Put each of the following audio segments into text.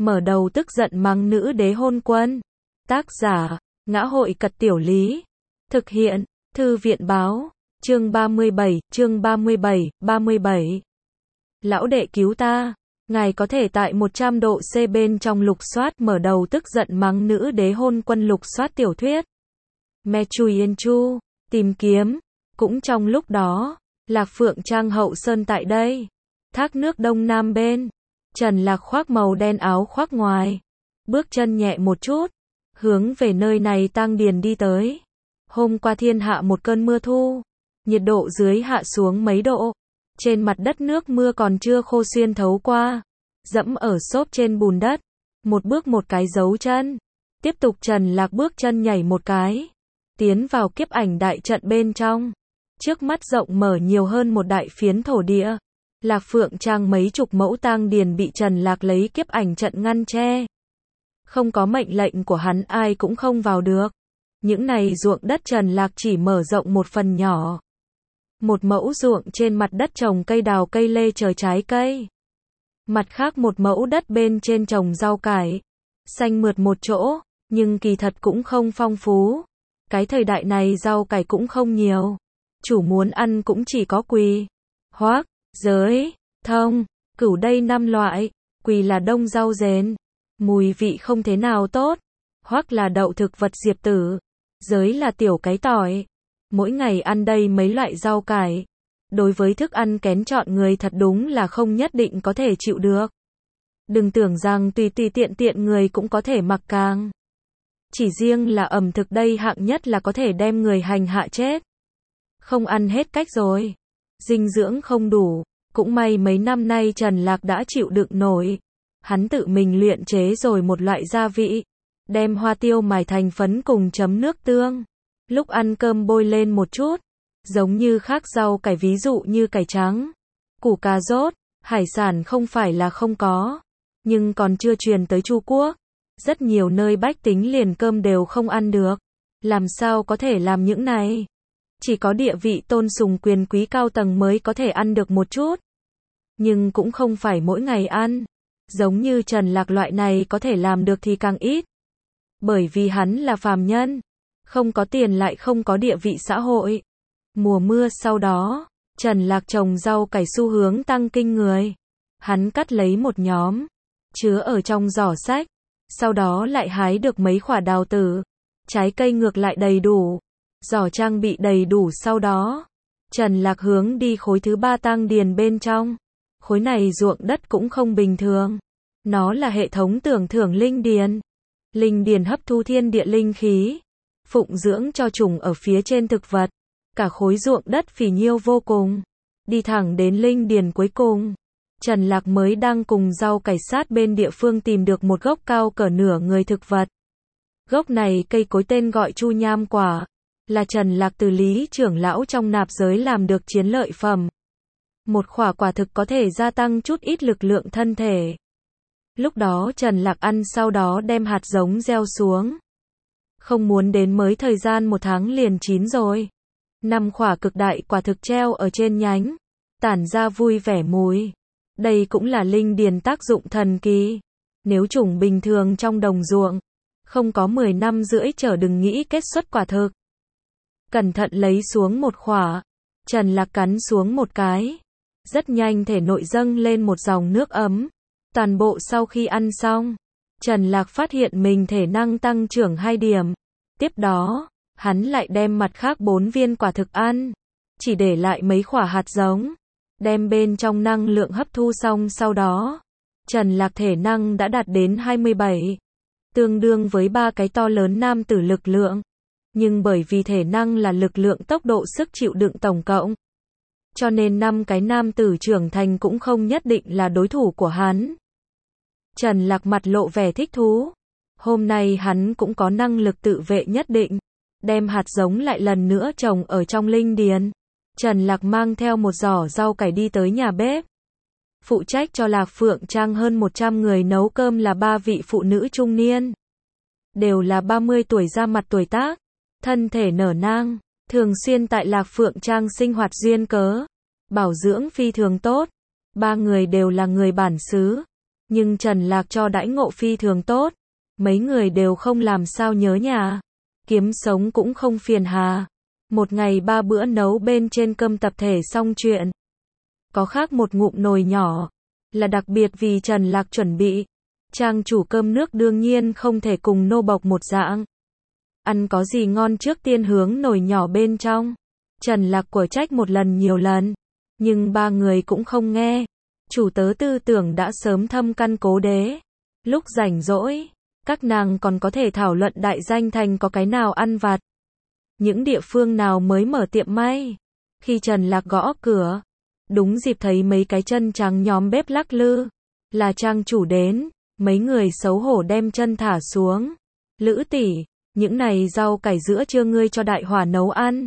mở đầu tức giận mắng nữ đế hôn quân. Tác giả, Ngã hội Cật Tiểu Lý. Thực hiện, Thư viện báo. Chương 37, 37. Lão đệ cứu ta. Ngài có thể tại 100 độ C bên trong lục soát mở đầu tức giận mắng nữ đế hôn quân lục soát tiểu thuyết. Me Chui Yên Chu, tìm kiếm. Cũng trong lúc đó, Lạc Phượng Trang hậu sơn tại đây. Thác nước đông nam bên. Trần Lạc khoác màu đen áo khoác ngoài. Bước chân nhẹ một chút. Hướng về nơi này tang điền đi tới. Hôm qua thiên hạ một cơn mưa thu. Nhiệt độ dưới hạ xuống mấy độ. Trên mặt đất nước mưa còn chưa khô xuyên thấu qua. Dẫm ở xốp trên bùn đất. Một bước một cái dấu chân. Tiếp tục Trần Lạc bước chân nhảy một cái. Tiến vào kiếp ảnh đại trận bên trong. Trước mắt rộng mở nhiều hơn một đại phiến thổ địa. Lạc Phượng Trang mấy chục mẫu tang điền bị Trần Lạc lấy kiếp ảnh trận ngăn che. Không có mệnh lệnh của hắn ai cũng không vào được. Những này ruộng đất Trần Lạc chỉ mở rộng một phần nhỏ. Một mẫu ruộng trên mặt đất trồng cây đào cây lê chờ trái cây. Mặt khác một mẫu đất bên trên trồng rau cải. Xanh mượt một chỗ, nhưng kỳ thật cũng không phong phú. Cái thời đại này rau cải cũng không nhiều. Chủ muốn ăn cũng chỉ có quỳ, hoác, giới, thông, cửu đây 5 loại. Quỳ là đông rau dền. Mùi vị không thế nào tốt. Hoác là đậu thực vật diệp tử. Giới là tiểu cái tỏi. Mỗi ngày ăn đây mấy loại rau cải. Đối với thức ăn kén chọn người thật đúng là không nhất định có thể chịu được. Đừng tưởng rằng tùy tiện tiện người cũng có thể mặc càng. Chỉ riêng là ẩm thực đây hạng nhất là có thể đem người hành hạ chết. Không ăn hết cách rồi. Dinh dưỡng không đủ. Cũng may mấy năm nay Trần Lạc đã chịu đựng nổi. Hắn tự mình luyện chế rồi một loại gia vị. Đem hoa tiêu mài thành phấn cùng chấm nước tương. Lúc ăn cơm bôi lên một chút. Giống như khác rau cải ví dụ như cải trắng, củ cà rốt, hải sản không phải là không có. Nhưng còn chưa truyền tới Trung Quốc. Rất nhiều nơi bách tính liền cơm đều không ăn được. Làm sao có thể làm những này? Chỉ có địa vị tôn sùng quyền quý cao tầng mới có thể ăn được một chút. Nhưng cũng không phải mỗi ngày ăn. Giống như Trần Lạc loại này có thể làm được thì càng ít. Bởi vì hắn là phàm nhân. Không có tiền lại không có địa vị xã hội. Mùa mưa sau đó, Trần Lạc trồng rau cải xu hướng tăng kinh người. Hắn cắt lấy một nhóm, chứa ở trong giỏ sách. Sau đó lại hái được mấy quả đào tử. Trái cây ngược lại đầy đủ. Giỏ trang bị đầy đủ sau đó. Trần Lạc hướng đi khối thứ 3 tang điền bên trong. Khối này ruộng đất cũng không bình thường. Nó là hệ thống tưởng thưởng linh điền. Linh điền hấp thu thiên địa linh khí. Phụng dưỡng cho trùng ở phía trên thực vật. Cả khối ruộng đất phì nhiêu vô cùng. Đi thẳng đến linh điền cuối cùng. Trần Lạc mới đang cùng rau cải sát bên địa phương tìm được một gốc cao cỡ nửa người thực vật. Gốc này cây cối tên gọi chu nham quả. Là Trần Lạc từ Lý trưởng lão trong nạp giới làm được chiến lợi phẩm. Một quả thực có thể gia tăng chút ít lực lượng thân thể. Lúc đó Trần Lạc ăn sau đó đem hạt giống gieo xuống. Không muốn đến mới thời gian 1 tháng liền chín rồi. 5 quả cực đại quả thực treo ở trên nhánh. Tản ra vui vẻ mùi. Đây cũng là linh điền tác dụng thần kỳ. Nếu trùng bình thường trong đồng ruộng. Không có 10 năm rưỡi trở đừng nghĩ kết xuất quả thực. Cẩn thận lấy xuống một quả. Trần Lạc cắn xuống một cái. Rất nhanh thể nội dâng lên một dòng nước ấm. Toàn bộ sau khi ăn xong. Trần Lạc phát hiện mình thể năng tăng trưởng 2 điểm. Tiếp đó, hắn lại đem mặt khác 4 viên quả thực ăn. Chỉ để lại mấy quả hạt giống. Đem bên trong năng lượng hấp thu xong sau đó. Trần Lạc thể năng đã đạt đến 27. Tương đương với 3 cái to lớn nam tử lực lượng. Nhưng bởi vì thể năng là lực lượng tốc độ sức chịu đựng tổng cộng. Cho nên 5 cái nam tử trưởng thành cũng không nhất định là đối thủ của hắn. Trần Lạc mặt lộ vẻ thích thú. Hôm nay hắn cũng có năng lực tự vệ nhất định. Đem hạt giống lại lần nữa trồng ở trong linh điền. Trần Lạc mang theo một giỏ rau cải đi tới nhà bếp. Phụ trách cho Lạc Phượng Trang hơn 100 người nấu cơm là 3 vị phụ nữ trung niên. Đều là 30 tuổi ra mặt tuổi tác. Thân thể nở nang. Thường xuyên tại Lạc Phượng Trang sinh hoạt duyên cớ. Bảo dưỡng phi thường tốt. 3 người đều là người bản xứ. Nhưng Trần Lạc cho đãi ngộ phi thường tốt. Mấy người đều không làm sao nhớ nhà. Kiếm sống cũng không phiền hà. Một ngày 3 bữa nấu bên trên cơm tập thể xong chuyện. Có khác một ngụm nồi nhỏ. Là đặc biệt vì Trần Lạc chuẩn bị. Trang chủ cơm nước đương nhiên không thể cùng nô bộc một dạng. Ăn có gì ngon trước tiên hướng nồi nhỏ bên trong. Trần Lạc của trách một lần nhiều lần. Nhưng ba người cũng không nghe. Chủ tớ tư tưởng đã sớm thâm căn cố đế. Lúc rảnh rỗi, các nàng còn có thể thảo luận đại danh thành có cái nào ăn vặt. Những địa phương nào mới mở tiệm may. Khi Trần Lạc gõ cửa, đúng dịp thấy mấy cái chân trắng nhóm bếp lắc lư. Là trang chủ đến, mấy người xấu hổ đem chân thả xuống. Lữ tỷ, những này rau cải giữa trưa ngươi cho đại hỏa nấu ăn.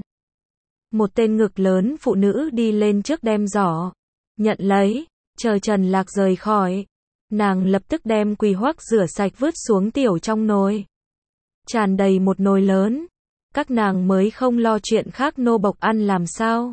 Một tên ngực lớn phụ nữ đi lên trước đem giỏ. Nhận lấy, chờ Trần Lạc rời khỏi. Nàng lập tức đem quỳ hoắc rửa sạch vứt xuống tiểu trong nồi. Tràn đầy một nồi lớn. Các nàng mới không lo chuyện khác nô bộc ăn làm sao.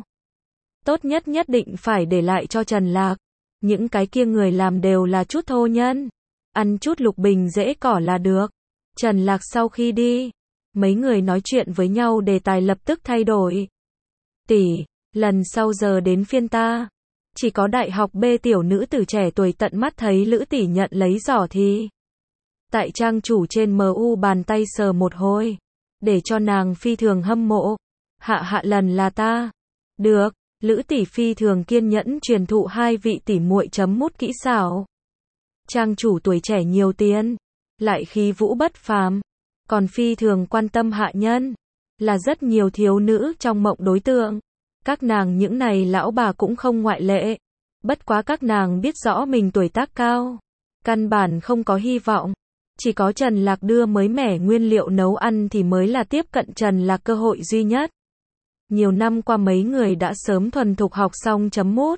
Tốt nhất nhất định phải để lại cho Trần Lạc. Những cái kia người làm đều là chút thô nhân. Ăn chút lục bình dễ cỏ là được. Trần Lạc sau khi đi, mấy người nói chuyện với nhau đề tài lập tức thay đổi. Tỷ, lần sau giờ đến phiên ta. Chỉ có đại học B tiểu nữ tử trẻ tuổi tận mắt thấy Lữ tỷ nhận lấy giỏ thì. Tại trang chủ trên MU bàn tay sờ một hồi. Để cho nàng phi thường hâm mộ. Hạ lần là ta. Được, Lữ tỷ phi thường kiên nhẫn truyền thụ hai vị tỷ muội chấm mút kỹ xảo. Trang chủ tuổi trẻ nhiều tiền. Lại khí vũ bất phàm. Còn phi thường quan tâm hạ nhân. Là rất nhiều thiếu nữ trong mộng đối tượng. Các nàng những này lão bà cũng không ngoại lệ. Bất quá các nàng biết rõ mình tuổi tác cao. Căn bản không có hy vọng. Chỉ có Trần Lạc đưa mới mẻ nguyên liệu nấu ăn thì mới là tiếp cận Trần Lạc cơ hội duy nhất. Nhiều năm qua mấy người đã sớm thuần thục học xong chấm mút.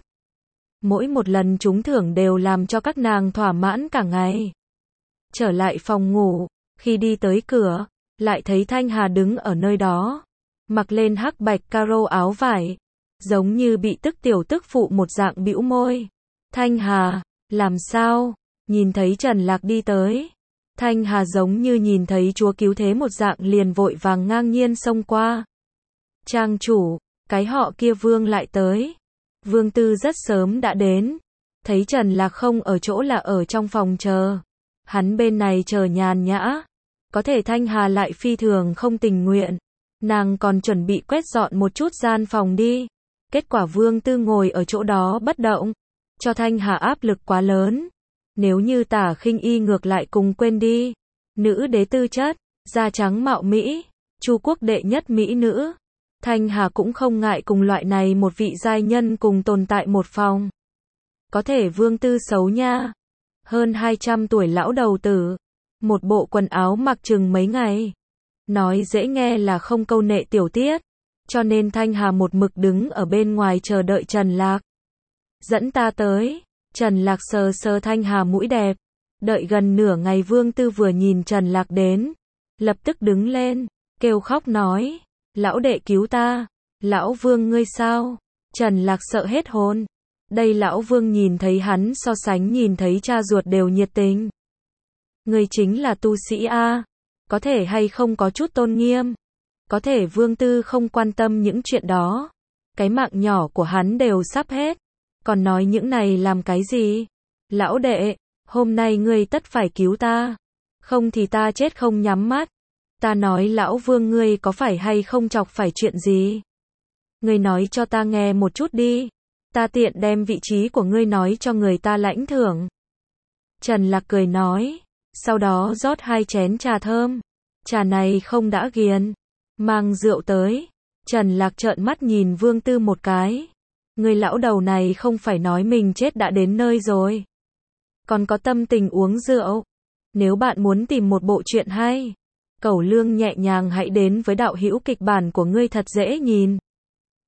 Mỗi một lần trúng thưởng đều làm cho các nàng thỏa mãn cả ngày. Trở lại phòng ngủ, khi đi tới cửa, lại thấy Thanh Hà đứng ở nơi đó. Mặc lên hắc bạch caro áo vải. Giống như bị tức tiểu tức phụ một dạng bĩu môi. Thanh Hà, làm sao? Nhìn thấy Trần Lạc đi tới. Thanh Hà giống như nhìn thấy chúa cứu thế một dạng liền vội vàng ngang nhiên xông qua. Trang chủ, cái họ kia Vương lại tới. Vương Tư rất sớm đã đến. Thấy Trần Lạc không ở chỗ là ở trong phòng chờ. Hắn bên này chờ nhàn nhã. Có thể Thanh Hà lại phi thường không tình nguyện. Nàng còn chuẩn bị quét dọn một chút gian phòng đi. Kết quả Vương Tư ngồi ở chỗ đó bất động. Cho Thanh Hà áp lực quá lớn. Nếu như Tả Khinh Y ngược lại cùng quên đi. Nữ đế tư chất, da trắng mạo Mỹ, Chu quốc đệ nhất Mỹ nữ. Thanh Hà cũng không ngại cùng loại này một vị giai nhân cùng tồn tại một phòng. Có thể Vương Tư xấu nha. Hơn 200 tuổi lão đầu tử. Một bộ quần áo mặc chừng mấy ngày. Nói dễ nghe là không câu nệ tiểu tiết. Cho nên Thanh Hà một mực đứng ở bên ngoài chờ đợi Trần Lạc. Dẫn ta tới. Trần Lạc sờ sờ Thanh Hà mũi đẹp. Đợi gần nửa ngày Vương Tư vừa nhìn Trần Lạc đến. Lập tức đứng lên. Kêu khóc nói. Lão đệ cứu ta. Lão Vương ngươi sao? Trần Lạc sợ hết hồn. Đây lão Vương nhìn thấy hắn so sánh nhìn thấy cha ruột đều nhiệt tình. Ngươi chính là tu sĩ A. Có thể hay không có chút tôn nghiêm. Có thể Vương Tư không quan tâm những chuyện đó. Cái mạng nhỏ của hắn đều sắp hết. Còn nói những này làm cái gì? Lão đệ, hôm nay ngươi tất phải cứu ta. Không thì ta chết không nhắm mắt. Ta nói lão Vương ngươi có phải hay không chọc phải chuyện gì? Ngươi nói cho ta nghe một chút đi. Ta tiện đem vị trí của ngươi nói cho người ta lãnh thưởng. Trần Lạc cười nói. Sau đó rót 2 chén trà thơm. Trà này không đã ghiền. Mang rượu tới. Trần Lạc trợn mắt nhìn Vương Tư một cái. Người lão đầu này không phải nói mình chết đã đến nơi rồi. Còn có tâm tình uống rượu. Nếu bạn muốn tìm một bộ truyện hay, cẩu lương nhẹ nhàng hãy đến với đạo hữu kịch bản của ngươi thật dễ nhìn.